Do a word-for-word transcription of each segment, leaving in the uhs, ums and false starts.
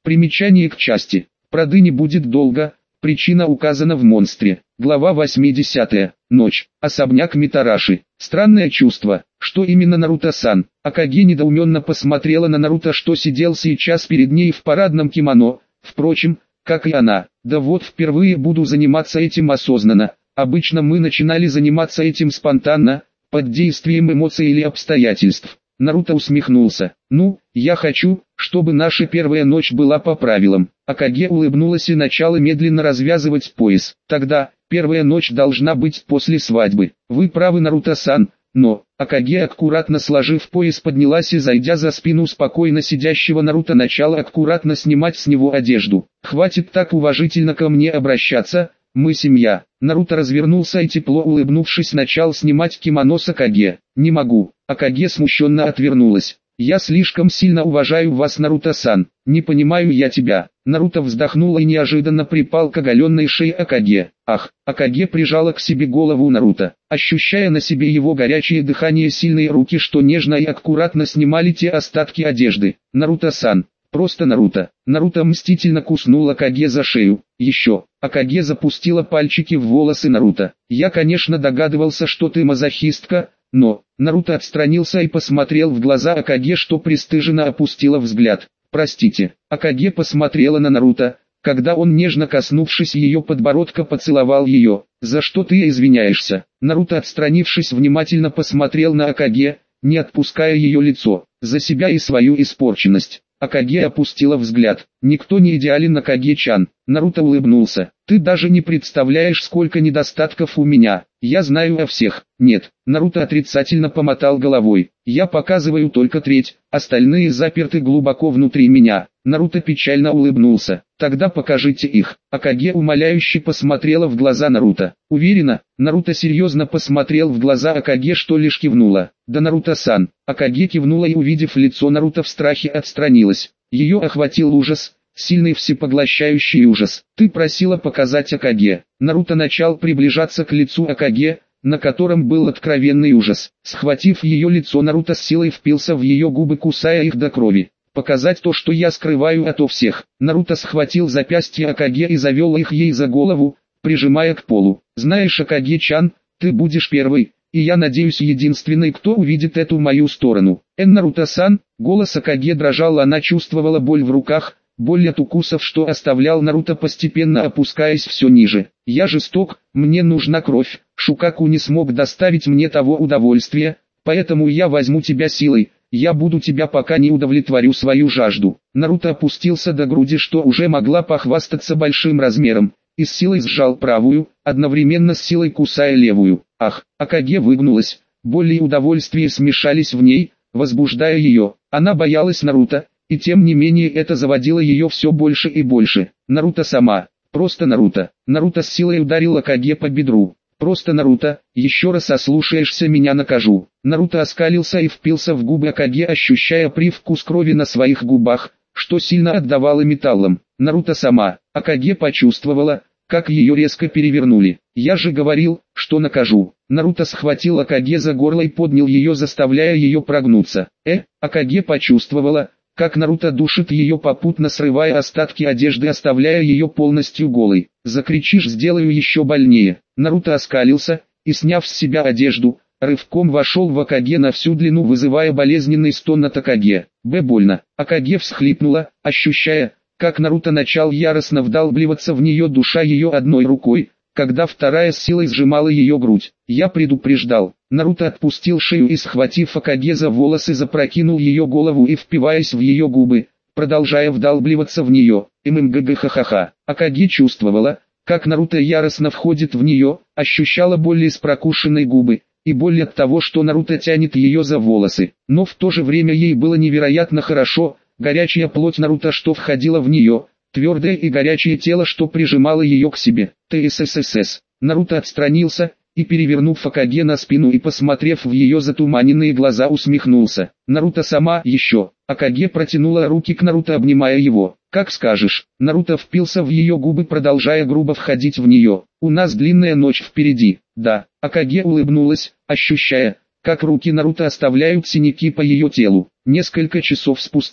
Примечание к части. Проды не будет долго. Причина указана в монстре. Глава восьмидесятая. Ночь. Особняк Митараши. Странное чувство, что именно Наруто-сан. Акаги недоуменно посмотрела на Наруто, что сидел сейчас перед ней в парадном кимоно. Впрочем, как и она. Да вот впервые буду заниматься этим осознанно. Обычно мы начинали заниматься этим спонтанно, под действием эмоций или обстоятельств. Наруто усмехнулся. Ну, я хочу, чтобы наша первая ночь была по правилам. Акаги улыбнулась и начала медленно развязывать пояс. Тогда, первая ночь должна быть после свадьбы. Вы правы, Наруто-сан, но... Акаги, аккуратно сложив пояс, поднялась и, зайдя за спину спокойно сидящего Наруто, начала аккуратно снимать с него одежду. Хватит так уважительно ко мне обращаться, мы семья. Наруто развернулся и, тепло улыбнувшись, начал снимать кимоно с Акаги. Не могу. Акаги смущенно отвернулась. Я слишком сильно уважаю вас, Наруто-сан. Не понимаю я тебя. Наруто вздохнул и неожиданно припал к оголенной шее Акаги. Ах, Акаги прижала к себе голову Наруто, ощущая на себе его горячее дыхание, сильные руки, что нежно и аккуратно снимали те остатки одежды. Наруто-сан. Просто Наруто. Наруто мстительно куснул Акаги за шею. Еще. Акаги запустила пальчики в волосы Наруто. Я, конечно, догадывался, что ты мазохистка, но... Наруто отстранился и посмотрел в глаза Акаги, что пристыженно опустила взгляд. Простите. Акаги посмотрела на Наруто, когда он, нежно коснувшись ее подбородка, поцеловал ее. За что ты извиняешься? Наруто, отстранившись, внимательно посмотрел на Акаги, не отпуская ее лицо. За себя и свою испорченность. Акаги опустила взгляд. Никто не идеален, Акаги-чан. Наруто улыбнулся. Ты даже не представляешь, сколько недостатков у меня. Я знаю о всех. Нет. Наруто отрицательно помотал головой. Я показываю только треть, остальные заперты глубоко внутри меня. Наруто печально улыбнулся. Тогда покажите их. Акаги умоляюще посмотрела в глаза Наруто. Уверена? Наруто серьезно посмотрел в глаза Акаги, что лишь кивнула. Да, Наруто-сан. Акаги кивнула и, увидев лицо Наруто, в страхе отстранилась. Ее охватил ужас. Сильный всепоглощающий ужас. Ты просила показать Акаги. Наруто начал приближаться к лицу Акаги, на котором был откровенный ужас. Схватив ее лицо, Наруто с силой впился в ее губы, кусая их до крови. Показать то, что я скрываю ото всех. Наруто схватил запястье Акаги и завел их ей за голову, прижимая к полу. Знаешь, Акаги-чан, ты будешь первый, и я надеюсь единственный, кто увидит эту мою сторону. Эн, Наруто-сан. Голос Акаги дрожал, она чувствовала боль в руках. Боль от укусов, что оставлял Наруто, постепенно опускаясь все ниже. Я жесток, мне нужна кровь. Шукаку не смог доставить мне того удовольствия, поэтому я возьму тебя силой. Я буду тебя, пока не удовлетворю свою жажду. Наруто опустился до груди, что уже могла похвастаться большим размером, и с силой сжал правую, одновременно с силой кусая левую. Ах, Акаги выгнулась. Боль и удовольствие смешались в ней, возбуждая ее. Она боялась Наруто. И тем не менее это заводило ее все больше и больше. Наруто сама. Просто Наруто. Наруто с силой ударил Акаги по бедру. Просто Наруто, еще раз ослушаешься, меня накажу. Наруто оскалился и впился в губы Акаги, ощущая привкус крови на своих губах, что сильно отдавало металлом. Наруто сама. Акаги почувствовала, как ее резко перевернули. Я же говорил, что накажу. Наруто схватил Акаги за горло и поднял ее, заставляя ее прогнуться. Э, Акаги почувствовала, как Наруто душит ее, попутно срывая остатки одежды, оставляя ее полностью голой. Закричишь, сделаю еще больнее. Наруто оскалился и, сняв с себя одежду, рывком вошел в Акаги на всю длину, вызывая болезненный стон от Акаги. Б, больно. Акаги всхлипнула, ощущая, как Наруто начал яростно вдалбливаться в нее, душа ее одной рукой, когда вторая с силой сжимала ее грудь. Я предупреждал. Наруто отпустил шею и, схватив Акаги за волосы, запрокинул ее голову и, впиваясь в ее губы, продолжая вдалбливаться в нее. Ммггххх. Акаги чувствовала, как Наруто яростно входит в нее, ощущала боль из прокушенной губы, и боль от того, что Наруто тянет ее за волосы. Но в то же время ей было невероятно хорошо, горячая плоть Наруто, что входила в нее, твердое и горячее тело, что прижимало ее к себе. ТССС. Наруто отстранился и, перевернув Акаги на спину и посмотрев в ее затуманенные глаза, усмехнулся. Наруто сама еще. Акаги протянула руки к Наруто, обнимая его. Как скажешь. Наруто впился в ее губы, продолжая грубо входить в нее. У нас длинная ночь впереди. Да. Акаги улыбнулась, ощущая, как руки Наруто оставляют синяки по ее телу. Несколько часов спустя.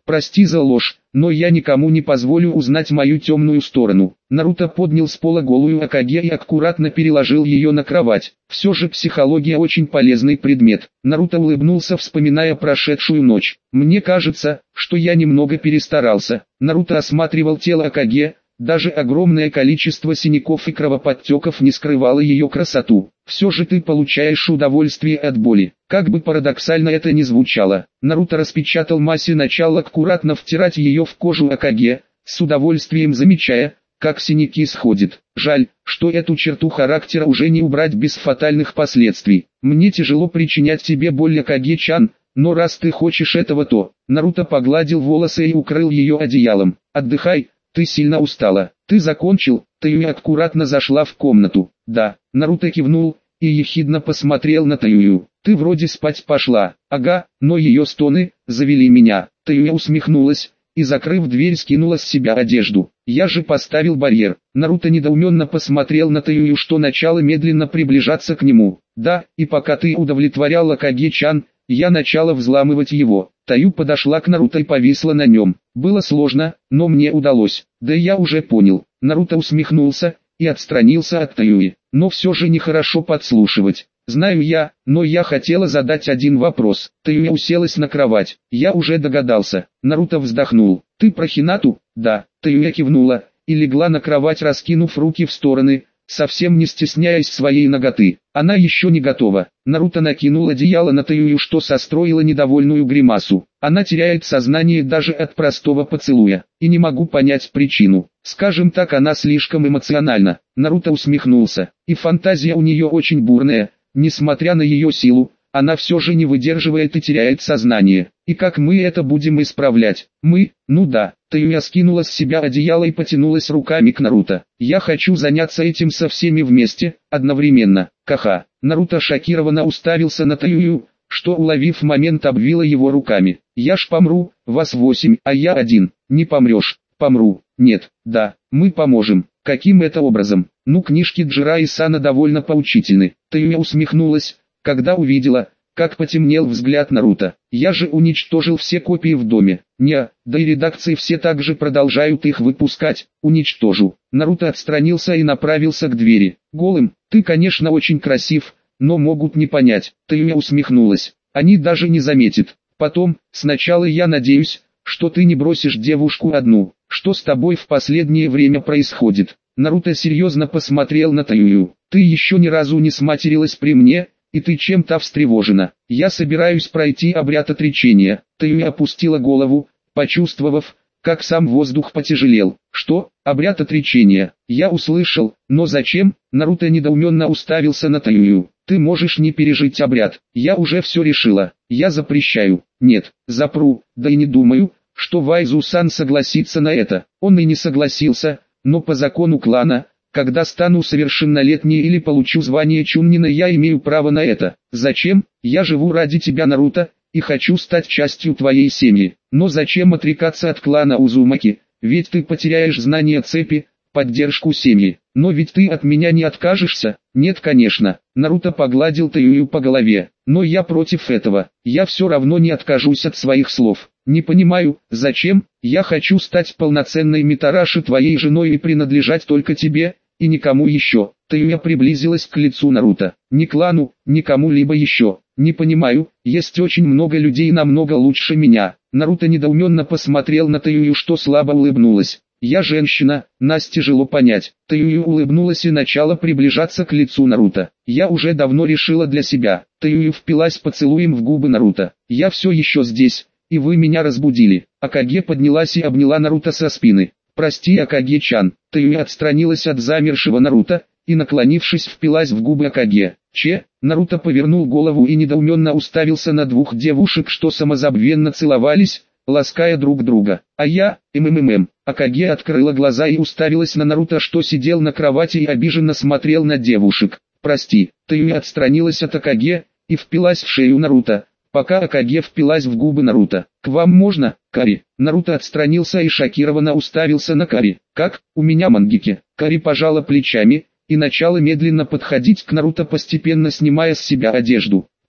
Прости за ложь, но я никому не позволю узнать мою темную сторону. Наруто поднял с пола голую Акаге и аккуратно переложил ее на кровать. Все же психология очень полезный предмет. Наруто улыбнулся, вспоминая прошедшую ночь. Мне кажется, что я немного перестарался. Наруто осматривал тело Акаге. Даже огромное количество синяков и кровоподтеков не скрывало ее красоту. Все же ты получаешь удовольствие от боли. Как бы парадоксально это ни звучало, Наруто распечатал мазь и начал аккуратно втирать ее в кожу Акаге, с удовольствием замечая, как синяки сходят. Жаль, что эту черту характера уже не убрать без фатальных последствий. Мне тяжело причинять тебе боль, Акаге-чан, но раз ты хочешь этого, то... Наруто погладил волосы и укрыл ее одеялом. Отдыхай. Ты сильно устала. Ты закончил? Таюя аккуратно зашла в комнату. Да, Наруто кивнул и ехидно посмотрел на Таюю. Ты вроде спать пошла. Ага, но ее стоны завели меня. Таюя усмехнулась и, закрыв дверь, скинула с себя одежду. Я же поставил барьер. Наруто недоуменно посмотрел на Таюю, что начало медленно приближаться к нему. Да, и пока ты удовлетворял Акаге-чан, я начала взламывать его. Таю подошла к Наруто и повисла на нем. Было сложно, но мне удалось. Да я уже понял. Наруто усмехнулся и отстранился от Таюи. Но все же нехорошо подслушивать. Знаю я, но я хотела задать один вопрос. Таюя уселась на кровать. Я уже догадался. Наруто вздохнул. Ты про Хинату? Да. Таюя кивнула и легла на кровать, раскинув руки в стороны, совсем не стесняясь своей наготы. Она еще не готова. Наруто накинул одеяло на Таюю, что состроила недовольную гримасу. Она теряет сознание даже от простого поцелуя. И не могу понять причину. Скажем так, она слишком эмоциональна. Наруто усмехнулся. И фантазия у нее очень бурная. Несмотря на ее силу, она все же не выдерживает и теряет сознание. И как мы это будем исправлять? Мы? Ну да. Таюя скинула с себя одеяло и потянулась руками к Наруто. Я хочу заняться этим со всеми вместе, одновременно. Ха-ха. Наруто шокированно уставился на Таюю, что, уловив момент, обвила его руками. Я ж помру, вас восемь, а я один. Не помрешь. Помру. Нет. Да. Мы поможем. Каким это образом? Ну, книжки Джирайи-сана довольно поучительны. Таюя усмехнулась, когда увидела, как потемнел взгляд Наруто. Я же уничтожил все копии в доме. Не, да и редакции все также продолжают их выпускать. Уничтожу. Наруто отстранился и направился к двери. Голым, ты, конечно, очень красив, но могут не понять. Таюя усмехнулась. Они даже не заметят. Потом, сначала я надеюсь, что ты не бросишь девушку одну. Что с тобой в последнее время происходит? Наруто серьезно посмотрел на Таюю. Ты еще ни разу не сматерилась при мне, и ты чем-то встревожена. Я собираюсь пройти обряд отречения. Таюя опустила голову, почувствовав, как сам воздух потяжелел. Что? Обряд отречения? Я услышал, но зачем? Наруто недоуменно уставился на Таюю. Ты можешь не пережить обряд. Я уже все решила. Я запрещаю. Нет, запру, да и не думаю, что Вайзу-сан согласится на это. Он и не согласился, но по закону клана, когда стану совершеннолетней или получу звание Чуннина, я имею право на это. Зачем? Я живу ради тебя, Наруто, и хочу стать частью твоей семьи. Но зачем отрекаться от клана Узумаки? Ведь ты потеряешь знания цепи, поддержку семьи. Но ведь ты от меня не откажешься? Нет, конечно. Наруто погладил Таюю по голове. Но я против этого. Я все равно не откажусь от своих слов. Не понимаю, зачем? Я хочу стать полноценной Митараши, твоей женой, и принадлежать только тебе, и никому еще. Таюя приблизилась к лицу Наруто. Ни клану, ни кому-либо еще. Не понимаю, есть очень много людей намного лучше меня. Наруто недоуменно посмотрел на Таюю, что слабо улыбнулась. Я женщина, нас тяжело понять. Таюю улыбнулась и начала приближаться к лицу Наруто. Я уже давно решила для себя. Таюю впилась поцелуем в губы Наруто. Я все еще здесь, и вы меня разбудили. Акаге поднялась и обняла Наруто со спины. Прости, Акаге-чан. Таюя отстранилась от замершего Наруто и, наклонившись, впилась в губы Акаге. Че? Наруто повернул голову и недоуменно уставился на двух девушек, что самозабвенно целовались, лаская друг друга. А я, ммм. Акаге открыла глаза и уставилась на Наруто, что сидел на кровати и обиженно смотрел на девушек. Прости. Таюя отстранилась от Акаге и впилась в шею Наруто, пока Акаге впилась в губы Наруто. «К вам можно, Кари?» Наруто отстранился и шокированно уставился на Кари. «Как? У меня Мангеки». Кари пожала плечами и начала медленно подходить к Наруто, постепенно снимая с себя одежду.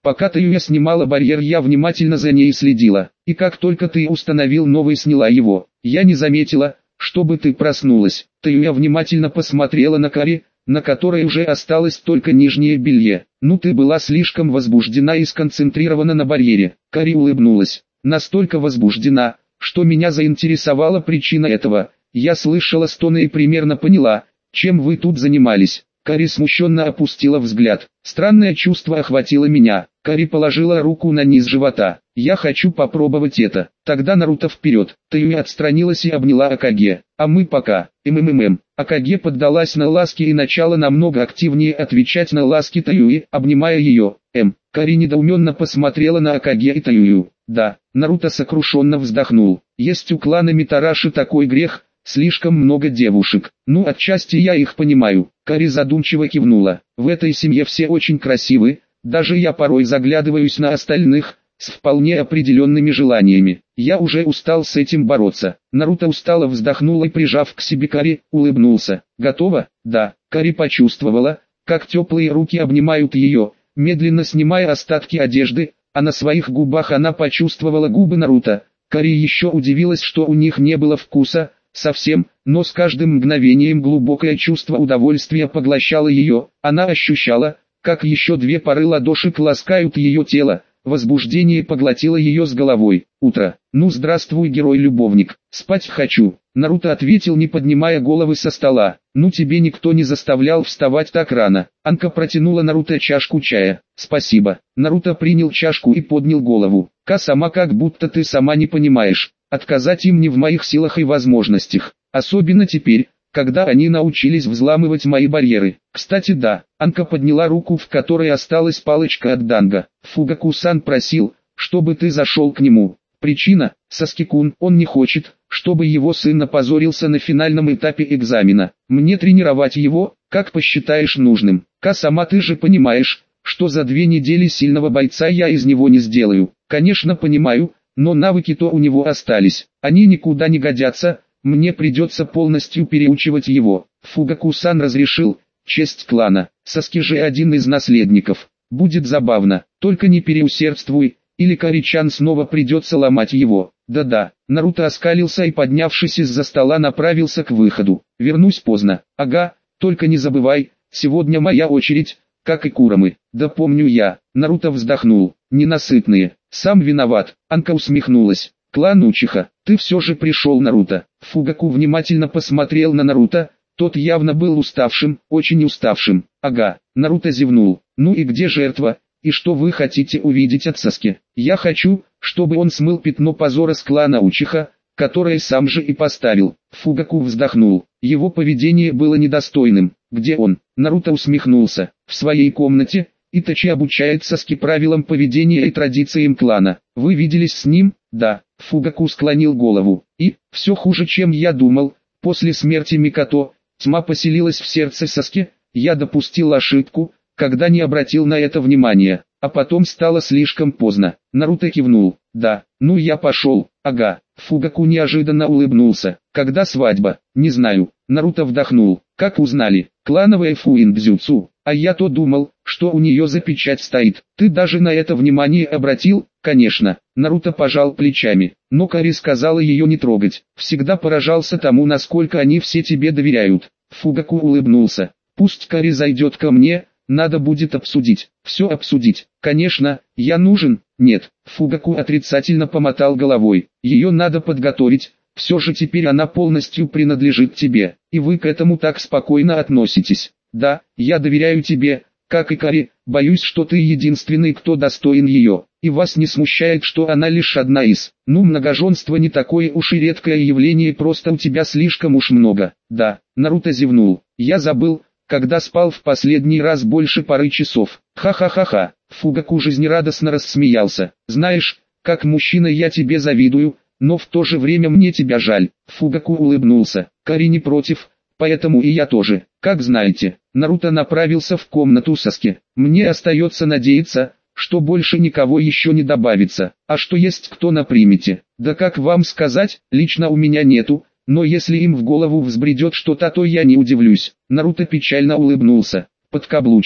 Пока Таюя снимала барьер, я внимательно за ней следила, и как только ты установил новый, сняла его. Я не заметила, чтобы ты проснулась. Таюя внимательно посмотрела на Кари, на которой уже осталось только нижнее белье. Ну ты была слишком возбуждена и сконцентрирована на барьере. Кари улыбнулась. Настолько возбуждена, что меня заинтересовала причина этого. Я слышала стоны и примерно поняла, чем вы тут занимались. Кари смущенно опустила взгляд. Странное чувство охватило меня. Кари положила руку на низ живота. Я хочу попробовать это. Тогда Наруто вперед. Таюя отстранилась и обняла Акаге. А мы пока. МММ. Акаге поддалась на ласки и начала намного активнее отвечать на ласки Таюи, обнимая ее. М. Кари недоуменно посмотрела на Акаге и Таюю. Да. Наруто сокрушенно вздохнул. Есть у клана Митараши такой грех. Слишком много девушек. Ну, отчасти я их понимаю. Кари задумчиво кивнула. В этой семье все очень красивы, даже я порой заглядываюсь на остальных, с вполне определенными желаниями. Я уже устал с этим бороться. Наруто устало вздохнул и, прижав к себе Кари, улыбнулся. Готова? Да. Кари почувствовала, как теплые руки обнимают ее, медленно снимая остатки одежды, а на своих губах она почувствовала губы Наруто. Кари еще удивилась, что у них не было вкуса, совсем, но с каждым мгновением глубокое чувство удовольствия поглощало ее. Она ощущала, как еще две пары ладошек ласкают ее тело. Возбуждение поглотило ее с головой. Утро. Ну здравствуй, герой-любовник. Спать хочу. Наруто ответил, не поднимая головы со стола. Ну тебе никто не заставлял вставать так рано. Анка протянула Наруто чашку чая. Спасибо. Наруто принял чашку и поднял голову. Ка сама, как будто ты сама не понимаешь. Отказать им не в моих силах и возможностях. Особенно теперь, когда они научились взламывать мои барьеры. Кстати, да. Анка подняла руку, в которой осталась палочка от Данго. Фугаку-сан просил, чтобы ты зашел к нему. Причина: Саски-кун, он не хочет, чтобы его сын опозорился на финальном этапе экзамена. Мне тренировать его, как посчитаешь нужным. Ка сама, ты же понимаешь, что за две недели сильного бойца я из него не сделаю. Конечно понимаю, но навыки-то у него остались. Они никуда не годятся, мне придется полностью переучивать его. Фугаку-сан разрешил, честь клана. Саски же один из наследников. Будет забавно, только не переусердствуй, или Каричан снова придется ломать его. Да-да. Наруто оскалился и, поднявшись из-за стола, направился к выходу. Вернусь поздно. Ага, только не забывай, сегодня моя очередь, как и Курамы. Да помню я. Наруто вздохнул. Ненасытные. Сам виноват. Анка усмехнулась. Клан Учиха, ты все же пришел, Наруто. Фугаку внимательно посмотрел на Наруто. Тот явно был уставшим, очень уставшим. Ага. Наруто зевнул. Ну и где жертва? И что вы хотите увидеть от Саски? Я хочу, чтобы он смыл пятно позора с клана Учиха, которое сам же и поставил. Фугаку вздохнул. Его поведение было недостойным. Где он? Наруто усмехнулся. В своей комнате. Итачи обучает Саски правилам поведения и традициям клана. Вы виделись с ним? Да. Фугаку склонил голову. И, все хуже, чем я думал. После смерти Микото, тьма поселилась в сердце Саски. Я допустил ошибку, когда не обратил на это внимания. А потом стало слишком поздно. Наруто кивнул. Да, ну я пошел. Ага. Фугаку неожиданно улыбнулся. Когда свадьба? Не знаю. Наруто вдохнул. Как узнали? Клановая фуиндзюцу. А я-то думал, что у нее за печать стоит. Ты даже на это внимание обратил? Конечно. Наруто пожал плечами. Но Кари сказала ее не трогать. Всегда поражался тому, насколько они все тебе доверяют. Фугаку улыбнулся. Пусть Кари зайдет ко мне. Надо будет обсудить. Все обсудить. Конечно, я нужен? Нет. Фугаку отрицательно помотал головой. Ее надо подготовить. Все же теперь она полностью принадлежит тебе. И вы к этому так спокойно относитесь. Да, я доверяю тебе, как и Кари. Боюсь, что ты единственный, кто достоин ее. И вас не смущает, что она лишь одна из. Ну, многоженство не такое уж и редкое явление, просто у тебя слишком уж много. Да. Наруто зевнул. Я забыл, когда спал в последний раз больше пары часов. Ха-ха-ха-ха. Фугаку жизнерадостно рассмеялся. Знаешь, как мужчина я тебе завидую, но в то же время мне тебя жаль. Фугаку улыбнулся. Кари не против, поэтому и я тоже. Как знаете. Наруто направился в комнату Саски. Мне остается надеяться, что больше никого еще не добавится. А что есть кто на примете? Да как вам сказать, лично у меня нету. Но если им в голову взбредет что-то, то я не удивлюсь. Наруто печально улыбнулся. Подкаблучник.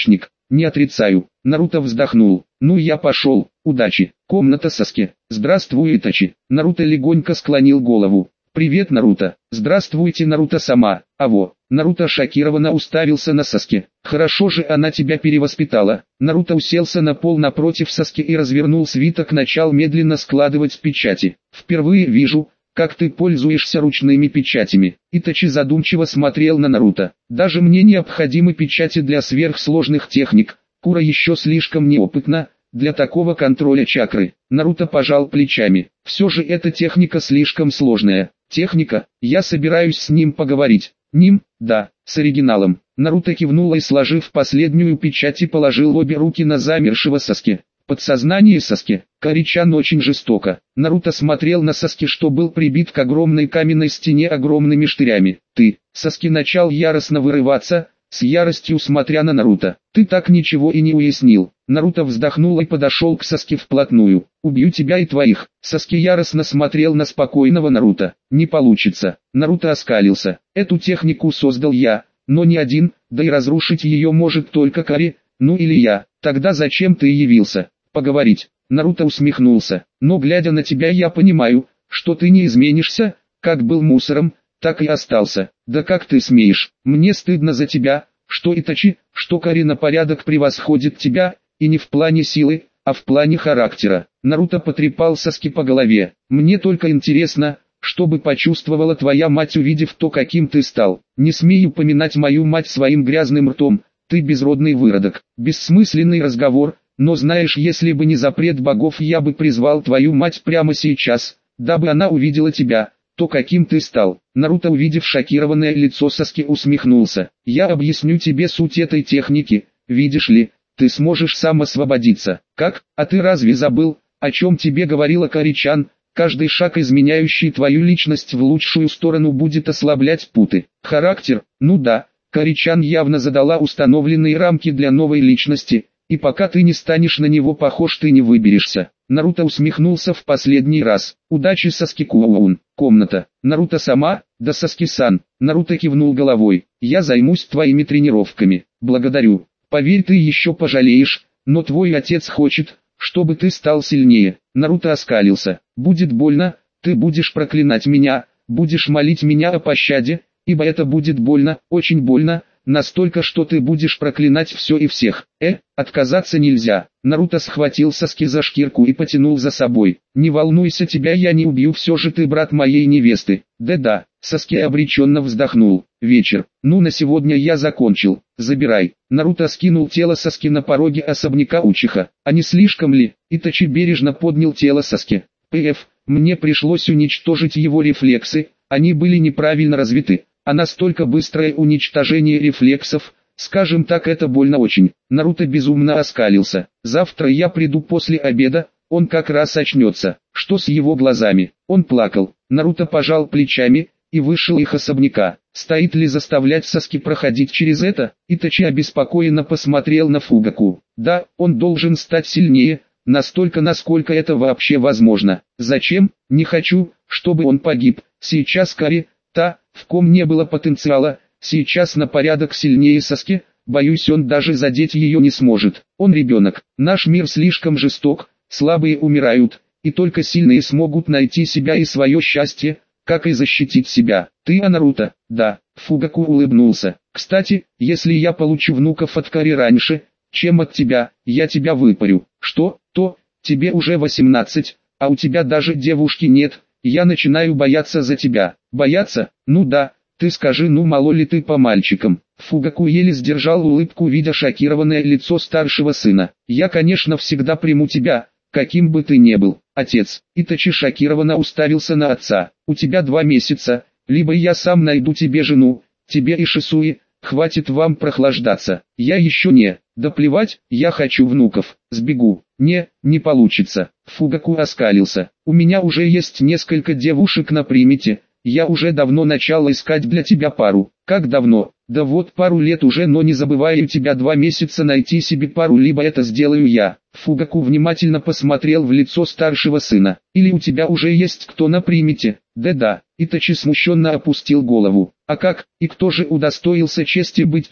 не отрицаю. Наруто вздохнул. Ну я пошел, удачи. Комната Саски. Здравствуй, Итачи. Наруто легонько склонил голову. Привет, Наруто. Здравствуйте, Наруто сама. Аво. Наруто шокированно уставился на Саски. Хорошо же она тебя перевоспитала. Наруто уселся на пол напротив Саски и развернул свиток, начал медленно складывать печати. Впервые вижу, как ты пользуешься ручными печатями. Итачи задумчиво смотрел на Наруто. Даже мне необходимы печати для сверхсложных техник. Кура еще слишком неопытна для такого контроля чакры. Наруто пожал плечами. Все же эта техника слишком сложная. Техника, я собираюсь с ним поговорить. Ним, да, с оригиналом. Наруто кивнул и, сложив последнюю печать, и положил обе руки на замершего Саски. Подсознание Саски. Каричан очень жестоко. Наруто смотрел на Саски, что был прибит к огромной каменной стене огромными штырями. Ты, Саски начал яростно вырываться, с яростью смотря на Наруто. Ты так ничего и не уяснил. Наруто вздохнул и подошел к Саски вплотную. Убью тебя и твоих. Саски яростно смотрел на спокойного Наруто. Не получится. Наруто оскалился. Эту технику создал я, но не один, да и разрушить ее может только Кари, ну или я. Тогда зачем ты явился? Поговорить. Наруто усмехнулся. Но глядя на тебя, я понимаю, что ты не изменишься, как был мусором, так и остался. Да как ты смеешь? Мне стыдно за тебя, что Итачи, что Кари на порядок превосходит тебя, и не в плане силы, а в плане характера. Наруто потрепал Саски по голове. Мне только интересно, что бы почувствовала твоя мать, увидев то, каким ты стал. Не смей упоминать мою мать своим грязным ртом. Ты безродный выродок. Бессмысленный разговор, но знаешь, если бы не запрет богов, я бы призвал твою мать прямо сейчас, дабы она увидела тебя, то каким ты стал. Наруто, увидев шокированное лицо Саски, усмехнулся. Я объясню тебе суть этой техники, видишь ли, ты сможешь сам освободиться. Как? А ты разве забыл, о чем тебе говорила Каричан? Каждый шаг, изменяющий твою личность в лучшую сторону, будет ослаблять путы. Характер? Ну да, Каричан явно задала установленные рамки для новой личности, и пока ты не станешь на него похож, ты не выберешься. Наруто усмехнулся в последний раз. Удачи, Саски-кун. Комната. Наруто сама? Да, Саски-сан. Наруто кивнул головой. Я займусь твоими тренировками. Благодарю. Поверь, ты еще пожалеешь, но твой отец хочет, чтобы ты стал сильнее. Наруто оскалился. Будет больно, ты будешь проклинать меня, будешь молить меня о пощаде, ибо это будет больно, очень больно, настолько, что ты будешь проклинать все и всех. Э, отказаться нельзя. Наруто схватил Саски за шкирку и потянул за собой. Не волнуйся, тебя я не убью, все же ты брат моей невесты. Да-да. Саски обреченно вздохнул. Вечер. Ну, на сегодня я закончил. Забирай. Наруто скинул тело Саски на пороге особняка Учиха. А не слишком ли? Итачи бережно поднял тело Саски. Пф, мне пришлось уничтожить его рефлексы, они были неправильно развиты. А настолько быстрое уничтожение рефлексов, скажем так, это больно очень. Наруто безумно оскалился. Завтра я приду после обеда, он как раз очнется. Что с его глазами? Он плакал. Наруто пожал плечами и вышел их особняка. Стоит ли заставлять Саски проходить через это? Итачи обеспокоенно посмотрел на Фугаку. Да, он должен стать сильнее, настолько, насколько это вообще возможно. Зачем? Не хочу, чтобы он погиб. Сейчас Кари, та, в ком не было потенциала, сейчас на порядок сильнее Саски, боюсь, он даже задеть ее не сможет. Он ребенок. Наш мир слишком жесток, слабые умирают, и только сильные смогут найти себя и свое счастье, как и защитить себя. Ты, а Наруто? Да. Фугаку улыбнулся. Кстати, если я получу внуков от Кари раньше, чем от тебя, я тебя выпарю. Что? То, тебе уже восемнадцать, а у тебя даже девушки нет. Я начинаю бояться за тебя. Бояться? Ну да, ты скажи, ну мало ли ты по мальчикам. Фугаку еле сдержал улыбку, видя шокированное лицо старшего сына. Я, конечно, всегда приму тебя, каким бы ты ни был. Отец. Итачи шокированно уставился на отца. У тебя два месяца, либо я сам найду тебе жену, тебе и Шисуи, хватит вам прохлаждаться. Я еще не. Да плевать, я хочу внуков. Сбегу. Не, не получится. Фугаку оскалился. У меня уже есть несколько девушек на примете. Я уже давно начал искать для тебя пару. Как давно? Да вот пару лет уже, но не забывай, у тебя два месяца найти себе пару, либо это сделаю я. Фугаку внимательно посмотрел в лицо старшего сына. Или у тебя уже есть кто на примете? Да-да. Итачи смущенно опустил голову. А как? И кто же удостоился чести быть той,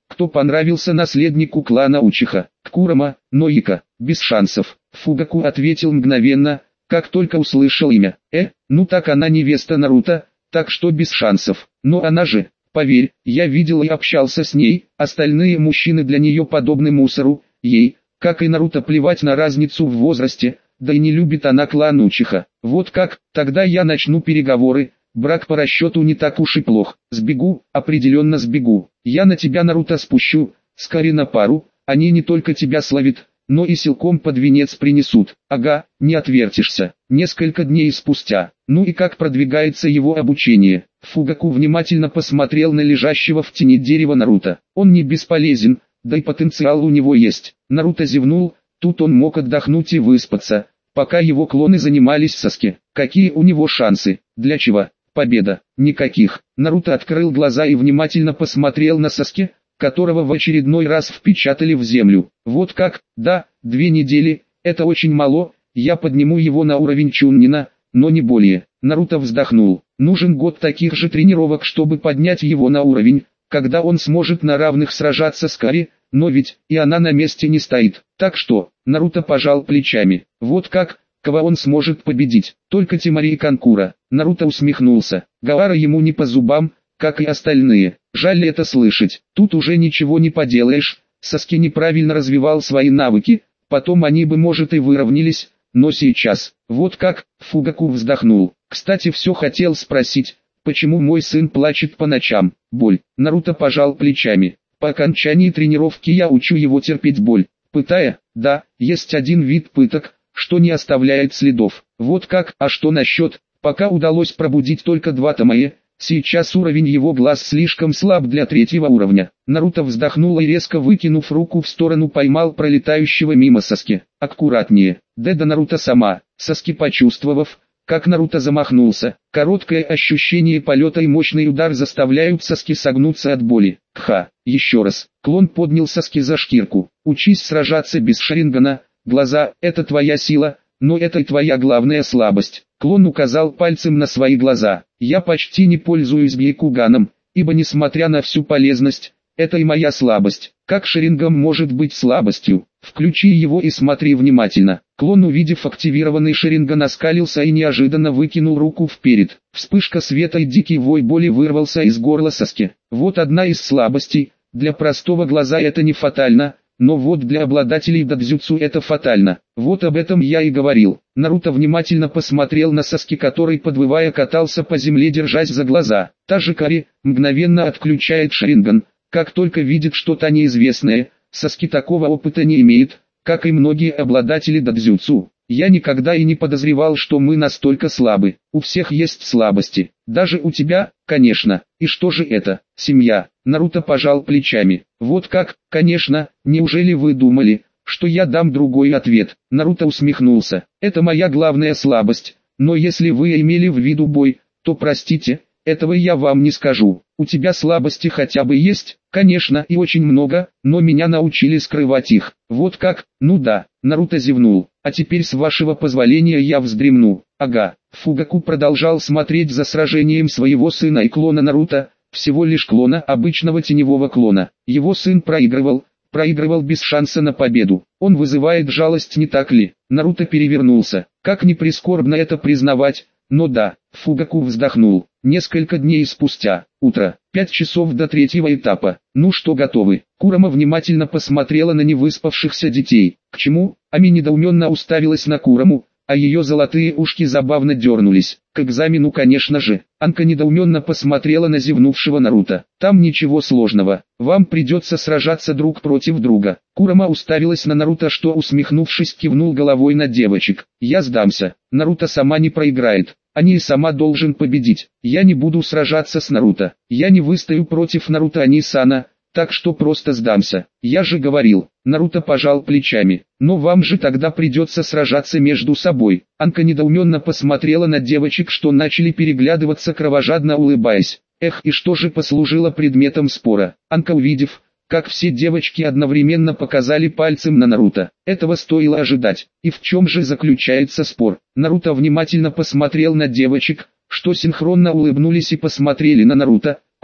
кто понравился наследнику клана Учиха? Курама, Ноика, без шансов. Фугаку ответил мгновенно, как только услышал имя. Э, ну так она невеста Наруто, так что без шансов. Но она же, поверь, я видел и общался с ней, остальные мужчины для нее подобны мусору, ей, как и Наруто, плевать на разницу в возрасте, да и не любит она клан Учиха. Вот как, тогда я начну переговоры, брак по расчету не так уж и плох. Сбегу, определенно сбегу. Я на тебя, Наруто, спущу, скорее на пару, они не только тебя славят, но и силком под венец принесут. Ага, не отвертишься. Несколько дней спустя. Ну и как продвигается его обучение? Фугаку внимательно посмотрел на лежащего в тени дерева Наруто. Он не бесполезен, да и потенциал у него есть. Наруто зевнул, тут он мог отдохнуть и выспаться, пока его клоны занимались Саски. Какие у него шансы? Для чего? Победа. Никаких. Наруто открыл глаза и внимательно посмотрел на Саски, которого в очередной раз впечатали в землю. Вот как, да, две недели, это очень мало, я подниму его на уровень Чуннина, но не более. Наруто вздохнул. Нужен год таких же тренировок, чтобы поднять его на уровень, когда он сможет на равных сражаться с Кари, но ведь и она на месте не стоит. Так что, Наруто пожал плечами. Вот как, кого он сможет победить? Только Тимари и Канкура. Наруто усмехнулся. Гаара ему не по зубам, как и остальные. Жаль это слышать. Тут уже ничего не поделаешь. Саски неправильно развивал свои навыки, потом они бы, может, и выровнялись, но сейчас. Вот как, Фугаку вздохнул. Кстати, все хотел спросить, почему мой сын плачет по ночам? Боль. Наруто пожал плечами. По окончании тренировки я учу его терпеть боль. Пытая, да, есть один вид пыток, что не оставляет следов. Вот как, а что насчет, пока удалось пробудить только два Тамае, сейчас уровень его глаз слишком слаб для третьего уровня. Наруто вздохнул и резко выкинув руку в сторону поймал пролетающего мимо Саски. Аккуратнее. Деда Наруто сама. Саски, почувствовав, как Наруто замахнулся, короткое ощущение полета и мощный удар заставляют Саски согнуться от боли. Ха, еще раз. Клон поднял Саски за шкирку. Учись сражаться без Шарингана. Глаза – это твоя сила, но это и твоя главная слабость. Клон указал пальцем на свои глаза. Я почти не пользуюсь Бьякуганом, ибо несмотря на всю полезность, это и моя слабость. Как Шаринган может быть слабостью? Включи его и смотри внимательно. Клон, увидев активированный Шаринган, оскалился и неожиданно выкинул руку вперед. Вспышка света и дикий вой боли вырвался из горла Саски. Вот одна из слабостей. Для простого глаза это не фатально, но вот для обладателей дадзюцу это фатально. Вот об этом я и говорил. Наруто внимательно посмотрел на Саски, который, подвывая, катался по земле, держась за глаза. Та же Кари мгновенно отключает Шаринган, как только видит что-то неизвестное. Саски такого опыта не имеет, как и многие обладатели дадзюцу. Я никогда и не подозревал, что мы настолько слабы. У всех есть слабости. Даже у тебя, конечно. И что же это? Семья. Наруто пожал плечами. Вот как, конечно, неужели вы думали, что я дам другой ответ? Наруто усмехнулся. Это моя главная слабость. Но если вы имели в виду бой, то простите, этого я вам не скажу. У тебя слабости хотя бы есть? Конечно, и очень много, но меня научили скрывать их. Вот как? Ну да. Наруто зевнул. А теперь, с вашего позволения, я вздремну. Ага. Фугаку продолжал смотреть за сражением своего сына и клона Наруто, всего лишь клона, обычного теневого клона. Его сын проигрывал, проигрывал без шанса на победу. Он вызывает жалость, не так ли? Наруто перевернулся. Как ни прискорбно это признавать, но да. Фугаку вздохнул. Несколько дней спустя. Утро. Пять часов до третьего этапа. Ну что, готовы? Курама внимательно посмотрела на невыспавшихся детей. К чему? Ами недоуменно уставилась на Кураму, а ее золотые ушки забавно дернулись. К экзамену, конечно же. Анка недоуменно посмотрела на зевнувшего Наруто. Там ничего сложного. Вам придется сражаться друг против друга. Курама уставилась на Наруто, что, усмехнувшись, кивнул головой на девочек. Я сдамся. Наруто сама не проиграет. Ани и сама должен победить. Я не буду сражаться с Наруто. Я не выстою против Наруто Ани-сана, так что просто сдамся. Я же говорил. Наруто пожал плечами. Но вам же тогда придется сражаться между собой. Анка недоуменно посмотрела на девочек, что начали переглядываться, кровожадно улыбаясь. Эх, и что же послужило предметом спора? Анка, увидев, как все девочки одновременно показали пальцем на Наруто, этого стоило ожидать. И в чем же заключается спор? Наруто внимательно посмотрел на девочек, что синхронно улыбнулись и посмотрели на Наруто,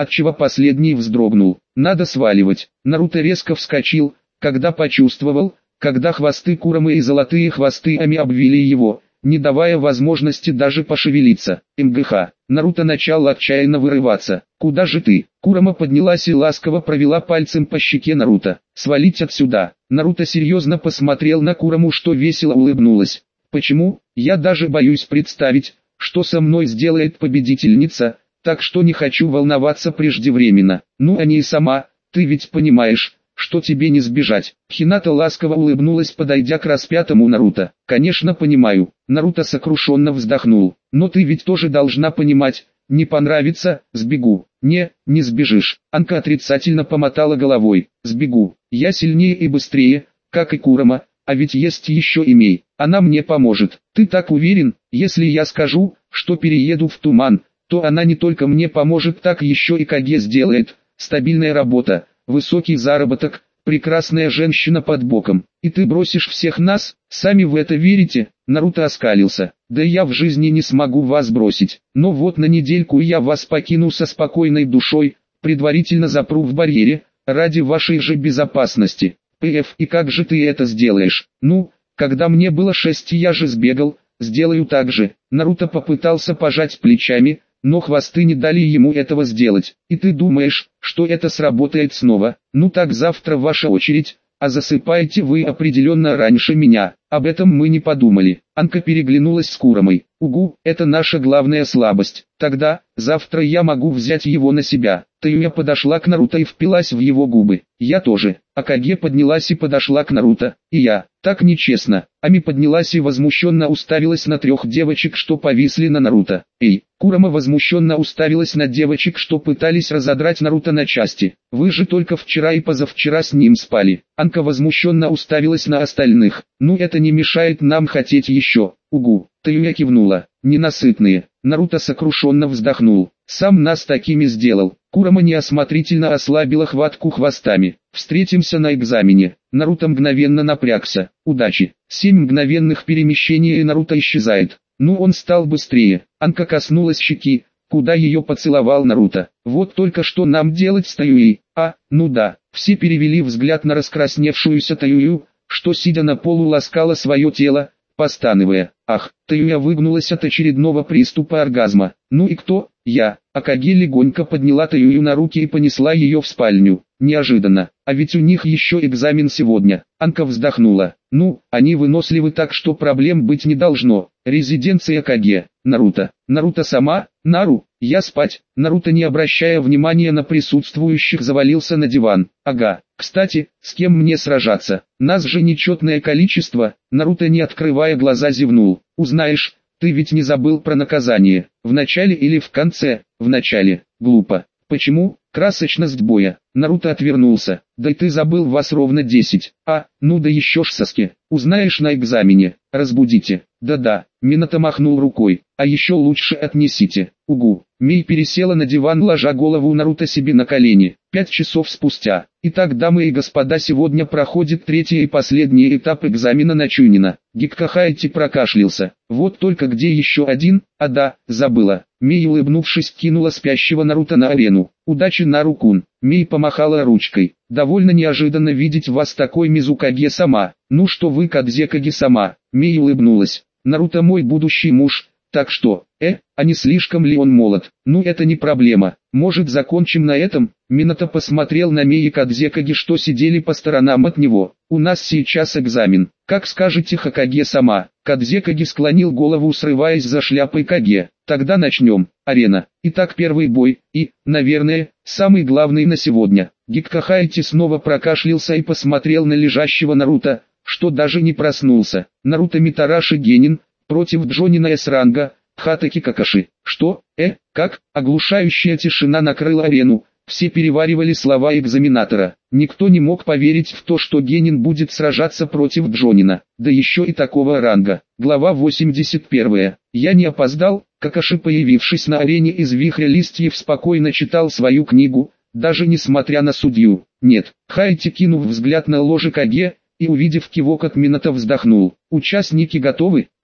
отчего последний вздрогнул. Надо сваливать. Наруто резко вскочил, когда почувствовал, когда хвосты Курамы и золотые хвосты Ами обвили его, не давая возможности даже пошевелиться. МГХ. Наруто начал отчаянно вырываться. «Куда же ты?» Курама поднялась и ласково провела пальцем по щеке Наруто. «Свалить отсюда!» Наруто серьезно посмотрел на Кураму, что весело улыбнулась. «Почему? Я даже боюсь представить, что со мной сделает победительница, так что не хочу волноваться преждевременно. Ну а не и сама, ты ведь понимаешь, что тебе не сбежать». Хината ласково улыбнулась, подойдя к распятому Наруто. «Конечно понимаю». Наруто сокрушенно вздохнул. «Но ты ведь тоже должна понимать, не понравится, сбегу». «Не, не сбежишь». Анка отрицательно помотала головой. «Сбегу. Я сильнее и быстрее, как и Курама, а ведь есть еще и Мей. Она мне поможет». «Ты так уверен? Если я скажу, что перееду в Туман, то она не только мне поможет, так еще и Каге сделает. Стабильная работа, высокий заработок, прекрасная женщина под боком. И ты бросишь всех нас? Сами в это верите?» Наруто оскалился. «Да я в жизни не смогу вас бросить. Но вот на недельку я вас покину со спокойной душой, предварительно запру в барьере, ради вашей же безопасности. ПФ, и как же ты это сделаешь?» «Ну, когда мне было шесть, я же сбегал, сделаю так же». Наруто попытался пожать плечами, но хвосты не дали ему этого сделать. «И ты думаешь, что это сработает снова? Ну так завтра ваша очередь, а засыпаете вы определенно раньше меня. Об этом мы не подумали». Анка переглянулась с Курамой. «Угу, это наша главная слабость. Тогда, завтра я могу взять его на себя». Таюя подошла к Наруто и впилась в его губы. «Я тоже». Акаге поднялась и подошла к Наруто. «И я». «Так нечестно». Ами поднялась и возмущенно уставилась на трех девочек, что повисли на Наруто. «Эй!» Курама возмущенно уставилась на девочек, что пытались разодрать Наруто на части. «Вы же только вчера и позавчера с ним спали». Анка возмущенно уставилась на остальных. «Ну это не мешает нам хотеть еще». «Угу». Таюя кивнула. «Ненасытные». Наруто сокрушенно вздохнул. «Сам нас такими сделал». Курама неосмотрительно ослабила хватку хвостами. «Встретимся на экзамене». Наруто мгновенно напрягся. «Удачи». Семь мгновенных перемещений и Наруто исчезает. Ну он стал быстрее. Анка коснулась щеки, куда ее поцеловал Наруто. «Вот только что нам делать с Таюей?» «А, ну да». Все перевели взгляд на раскрасневшуюся Таюю, что сидя на полу ласкала свое тело, постановая. «Ах!» Таюя выгнулась от очередного приступа оргазма. «Ну и кто?» «Я». Акаге легонько подняла Таюю на руки и понесла ее в спальню. Неожиданно. А ведь у них еще экзамен сегодня. Анка вздохнула. «Ну, они выносливы, так что проблем быть не должно». Резиденция Каге. Наруто. Наруто сама? Нару, я спать. Наруто, не обращая внимания на присутствующих, завалился на диван. «Ага. Кстати, с кем мне сражаться? Нас же нечетное количество». Наруто, не открывая глаза, зевнул. «Узнаешь, ты ведь не забыл про наказание. В начале или в конце?» «В начале». «Глупо». «Почему?» «Красочность боя». Наруто отвернулся. «Да ты забыл, вас ровно десять. А, ну да еще ж Саске. Узнаешь на экзамене. Разбудите». «Да-да». Минато махнул рукой. «А еще лучше отнесите». «Угу». Мей пересела на диван, ложа голову Наруто себе на колени. Пять часов спустя. «Итак, дамы и господа, сегодня проходит третий и последний этап экзамена на Чунина». Гиккахайти прокашлялся. «Вот только где еще один? А да, забыла». Мей, улыбнувшись, кинула спящего Наруто на арену. «Удачи, Нару-кун». Мей помахала ручкой. «Довольно неожиданно видеть вас такой, Мизукаге-сама». «Ну что вы, Кадзекаге-сама». Мей улыбнулась. «Наруто мой будущий муж, так что, э, а не слишком ли он молод?» «Ну это не проблема. Может, закончим на этом?» Минато посмотрел на Мей и Кадзекаге, что сидели по сторонам от него. «У нас сейчас экзамен. Как скажете, Хокаге-сама». Кадзекаге склонил голову, срываясь за шляпой Каге. «Тогда начнем. Арена. Итак, первый бой, и, наверное, самый главный на сегодня». Гиккахайти снова прокашлялся и посмотрел на лежащего Наруто, что даже не проснулся. «Наруто Митараши Генин, против Джонина С-ранга, Хатаки Какаши». «Что? Э, как?» Оглушающая тишина накрыла арену. Все переваривали слова экзаменатора. Никто не мог поверить в то, что Генин будет сражаться против Джонина, да еще и такого ранга. Глава восемьдесят первая. «Я не опоздал». Какаши, появившись на арене из вихря листьев, спокойно читал свою книгу, даже несмотря на судью. «Нет». Хайти, кинув взгляд на ложе Каге и увидев кивок от Минато, вздохнул. «Участники готовы?» «Ага».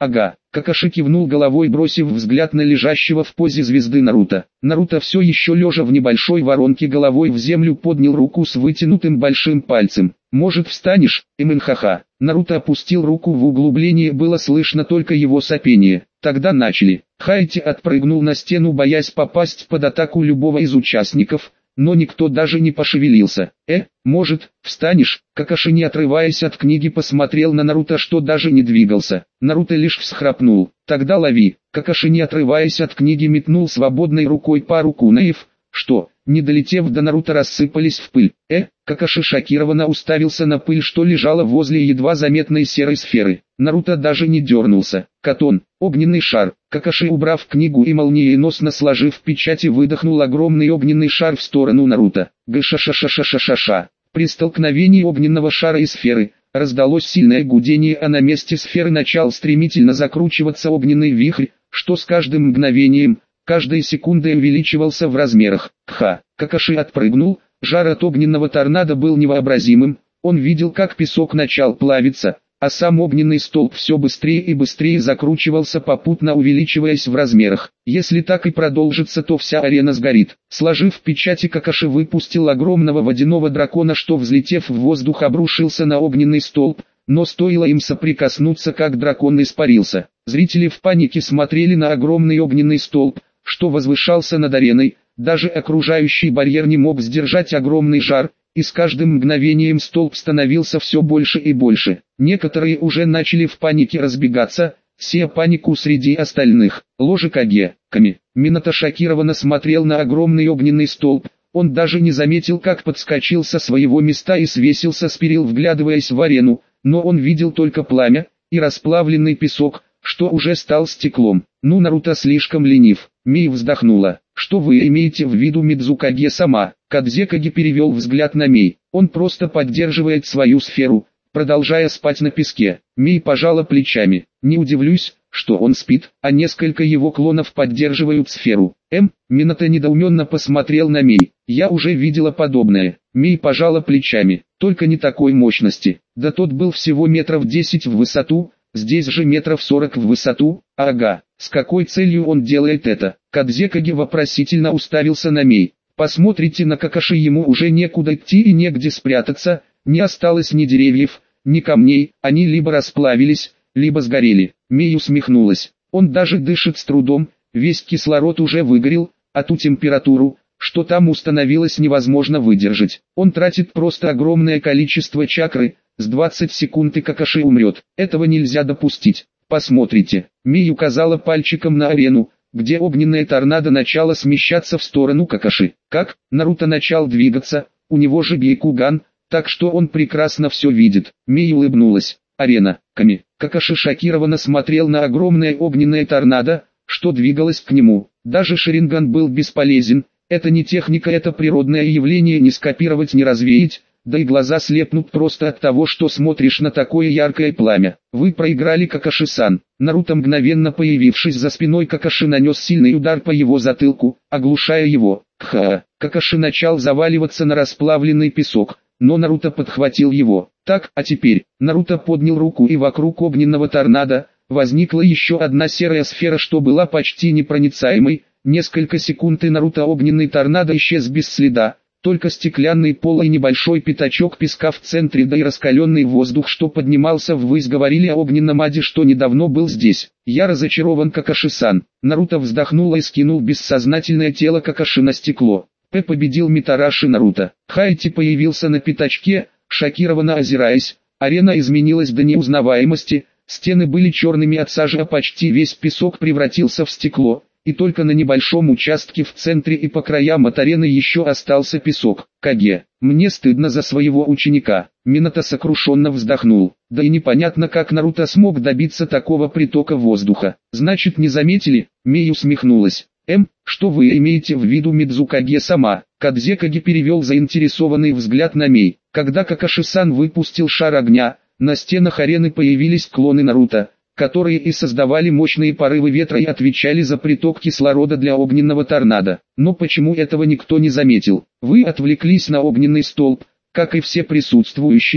Какаши кивнул головой, бросив взгляд на лежащего в позе звезды Наруто. Наруто, все еще лежа в небольшой воронке головой в землю, поднял руку с вытянутым большим пальцем. «Может, встанешь, Эмэнхаха?» Наруто опустил руку в углубление, было слышно только его сопение. Тогда начали. Хайти отпрыгнул на стену, боясь попасть под атаку любого из участников, но никто даже не пошевелился. «Э, может, встанешь?» Какаши, не отрываясь от книги, посмотрел на Наруто, что даже не двигался. Наруто лишь всхрапнул. «Тогда лови». Какаши, не отрываясь от книги, метнул свободной рукой пару кунаев, что, не долетев до Наруто, рассыпались в пыль. «Э?» Какаши шокированно уставился на пыль, что лежала возле едва заметной серой сферы. Наруто даже не дернулся. «Катон, огненный шар». Какаши, убрав книгу и молниеносно сложив печати, выдохнул огромный огненный шар в сторону Наруто. Гшашашашашашаша. При столкновении огненного шара и сферы раздалось сильное гудение, а на месте сферы начал стремительно закручиваться огненный вихрь, что с каждым мгновением, каждой секундой увеличивался в размерах. Ха! Какаши отпрыгнул, жар от огненного торнадо был невообразимым, он видел, как песок начал плавиться, а сам огненный столб все быстрее и быстрее закручивался, попутно увеличиваясь в размерах. Если так и продолжится, то вся арена сгорит. Сложив печати, Какаши выпустил огромного водяного дракона, что, взлетев в воздух, обрушился на огненный столб, но стоило им соприкоснуться, как дракон испарился. Зрители в панике смотрели на огромный огненный столб, что возвышался над ареной. Даже окружающий барьер не мог сдержать огромный жар, и с каждым мгновением столб становился все больше и больше. Некоторые уже начали в панике разбегаться, сея панику среди остальных. Ложи Каге, Ками. Минато шокированно смотрел на огромный огненный столб, он даже не заметил, как подскочил со своего места и свесился с перил, вглядываясь в арену, но он видел только пламя и расплавленный песок, что уже стал стеклом. «Ну, Наруто слишком ленив». Мей вздохнула. «Что вы имеете в виду, Мидзукаге-сама?» Кадзекаги перевел взгляд на Мей. «Он просто поддерживает свою сферу, продолжая спать на песке». Мей пожала плечами. «Не удивлюсь, что он спит, а несколько его клонов поддерживают сферу». М. Минато недоуменно посмотрел на Мей. «Я уже видела подобное». Мей пожала плечами. «Только не такой мощности. Да тот был всего метров десять в высоту, здесь же метров сорок в высоту. Ага, с какой целью он делает это?» Кадзекаги вопросительно уставился на Мей. «Посмотрите на Какаши, ему уже некуда идти и негде спрятаться, не осталось ни деревьев, ни камней, они либо расплавились, либо сгорели». Мей усмехнулась. «Он даже дышит с трудом, весь кислород уже выгорел, а ту температуру, что там установилось, невозможно выдержать. Он тратит просто огромное количество чакры, с двадцать секунд и Какаши умрет. Этого нельзя допустить. Посмотрите». Мей указала пальчиком на арену, где огненная торнадо начала смещаться в сторону Какаши. Как? Наруто начал двигаться, у него же Бейкуган, так что он прекрасно все видит. Мей улыбнулась. «Арена, Ками». Какаши шокированно смотрел на огромное огненное торнадо, что двигалось к нему. Даже Шаринган был бесполезен, это не техника, это природное явление, не скопировать, не развеять, да и глаза слепнут просто от того, что смотришь на такое яркое пламя. «Вы проиграли, Какаши-сан». Наруто, мгновенно появившись за спиной Какаши, нанес сильный удар по его затылку, оглушая его. Ха! Какаши начал заваливаться на расплавленный песок, но Наруто подхватил его. «Так, а теперь...» Наруто поднял руку, и вокруг огненного торнадо возникла еще одна серая сфера, что была почти непроницаемой. Несколько секунд, и Наруто огненный торнадо исчез без следа. Только стеклянный пол и небольшой пятачок песка в центре, да и раскаленный воздух, что поднимался ввысь, говорили о огненном аде, что недавно был здесь. «Я разочарован, Какаши-сан». Наруто вздохнул и скинул бессознательное тело Какаши на стекло. П победил Митараши Наруто. Хайти появился на пятачке, шокированно озираясь. Арена изменилась до неузнаваемости, стены были черными от сажи, а почти весь песок превратился в стекло. И только на небольшом участке в центре и по краям от арены еще остался песок. «Каге, мне стыдно за своего ученика». Минато сокрушенно вздохнул. Да и непонятно, как Наруто смог добиться такого притока воздуха. «Значит, не заметили?» Мей усмехнулась. «Эм, что вы имеете в виду, Мидзукаге-сама?» Кадзекаги перевел заинтересованный взгляд на Мей. Когда Какаши-сан выпустил шар огня, на стенах арены появились клоны Наруто, которые и создавали мощные порывы ветра и отвечали за приток кислорода для огненного торнадо. Но почему этого никто не заметил? Вы отвлеклись на огненный столб, как и все присутствующие,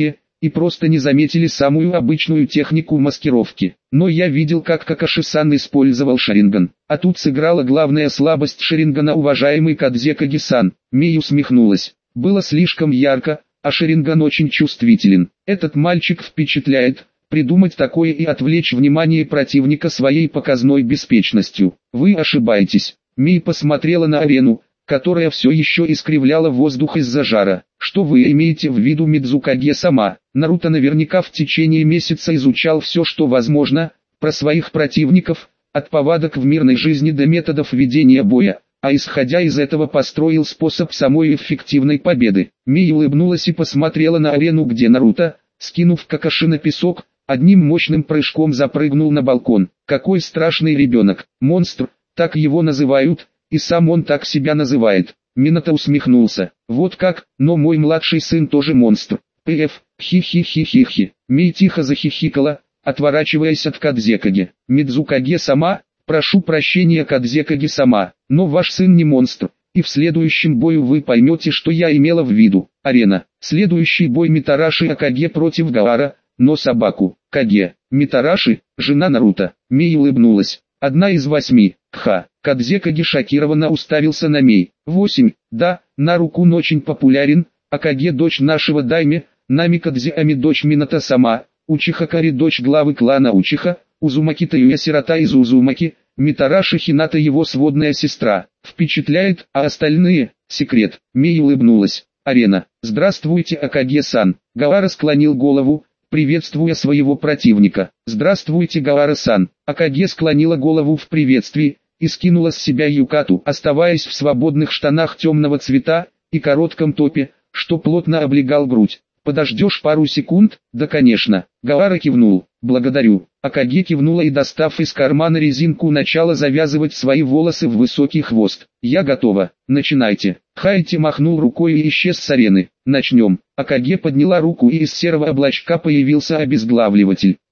и просто не заметили самую обычную технику маскировки. Но я видел, как Какаши-сан использовал Шаринган. А тут сыграла главная слабость Шарингана, уважаемый Кадзекаги-сан. Мей усмехнулась. Было слишком ярко, а Шаринган очень чувствителен. Этот мальчик впечатляет. Придумать такое и отвлечь внимание противника своей показной беспечностью. Вы ошибаетесь. Мей посмотрела на арену, которая все еще искривляла воздух из-за жара. Что вы имеете в виду, Мидзукаге-сама? Наруто наверняка в течение месяца изучал все, что возможно, про своих противников, от повадок в мирной жизни до методов ведения боя, а исходя из этого построил способ самой эффективной победы. Мей улыбнулась и посмотрела на арену, где Наруто, скинув Какаши на песок, одним мощным прыжком запрыгнул на балкон. Какой страшный ребенок, монстр, так его называют, и сам он так себя называет. Минато усмехнулся. Вот как, но мой младший сын тоже монстр. Пф, хи-хи-хи-хи-хи. Мей тихо захихикала, отворачиваясь от Кадзекаги. Мидзукаге-сама, прошу прощения, Кадзекаги-сама, но ваш сын не монстр, и в следующем бою вы поймете, что я имела в виду. Арена. Следующий бой Митараши Акаге против Гаара, но собаку. Каге. Митараши, жена Наруто. Мей улыбнулась. Одна из восьми. Ха. Кадзекаги шокированно уставился на Мей. Восемь. Да, Наруто очень популярен. Акаге дочь нашего дайме, Нами Кадзеами дочь Минато сама, Учиха Кари дочь главы клана Учиха, Узумаки Таюя сирота из Узумаки, Митараши Хината его сводная сестра. Впечатляет, а остальные – секрет. Мей улыбнулась. Арена. Здравствуйте, Акаге-сан. Гаара склонил голову, приветствуя своего противника. Здравствуйте, Гаара-сан. Акаге склонила голову в приветствии и скинула с себя юкату, оставаясь в свободных штанах темного цвета и коротком топе, что плотно облегал грудь. «Подождешь пару секунд?» «Да, конечно». Гаара кивнул. «Благодарю». Акаге кивнула и, достав из кармана резинку, начала завязывать свои волосы в высокий хвост. «Я готова. Начинайте». Хайти махнул рукой и исчез с арены. «Начнем». Акаге подняла руку, и из серого облачка появился обезглавливатель.